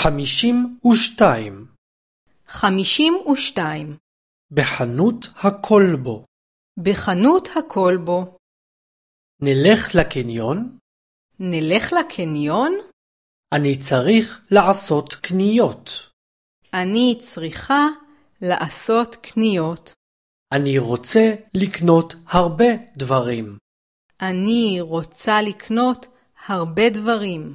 52. 52. בחנות הכלבו. בחנות הכלבו. נלך לקניון? נלך לקניון? אני צריך לעשות קניות. אני צריכה לעשות קניות. אני רוצה לקנות הרבה דברים. אני רוצה לקנות הרבה דברים.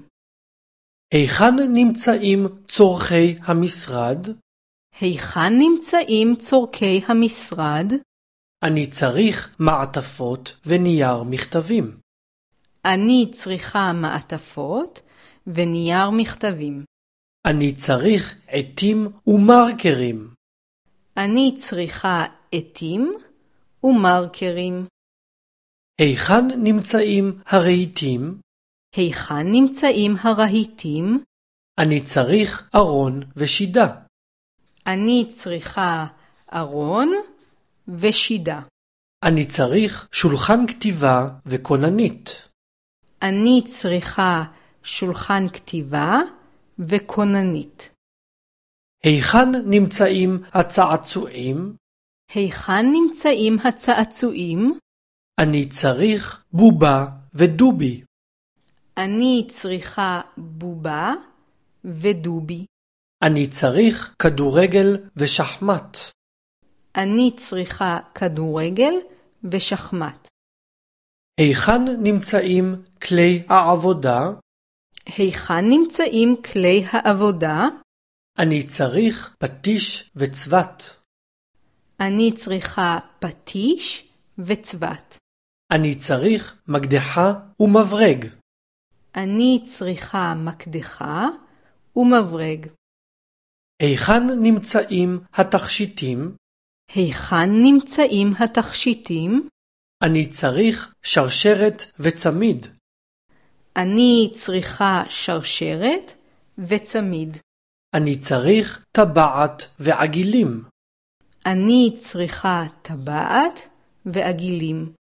היכן נמצאים צורכי המשרד? היכן נמצאים צורכי המשרד? אני צריך מעטפות ונייר מכתבים. אני צריכה מעטפות ונייר מכתבים. אני צריך עטים ומרקרים. אני צריכה עטים ומרקרים. היכן נמצאים הרהיטים? היכן נמצאים הרהיטים? אני צריך ארון ושידה. אני צריכה ארון ושידה. אני צריך שולחן כתיבה וכוננית. אני צריכה שולחן כתיבה וכוננית. היכן נמצאים הצעצועים? היכן נמצאים הצעצועים? אני צריך בובה ודובי. אני צריכה בובה ודובי. אני צריך כדורגל ושחמט. אני צריכה כדורגל ושחמט. היכן נמצאים כלי העבודה? היכן נמצאים כלי העבודה? אני צריך פטיש וצבת. אני צריכה פטיש וצבת. אני צריך מקדחה ומברג. אני צריכה מקדחה ומברג. היכן נמצאים התכשיטים? היכן נמצאים התכשיטים? אני צריך שרשרת וצמיד. אני צריכה שרשרת וצמיד. אני צריך טבעת ועגילים. אני צריכה טבעת ועגילים.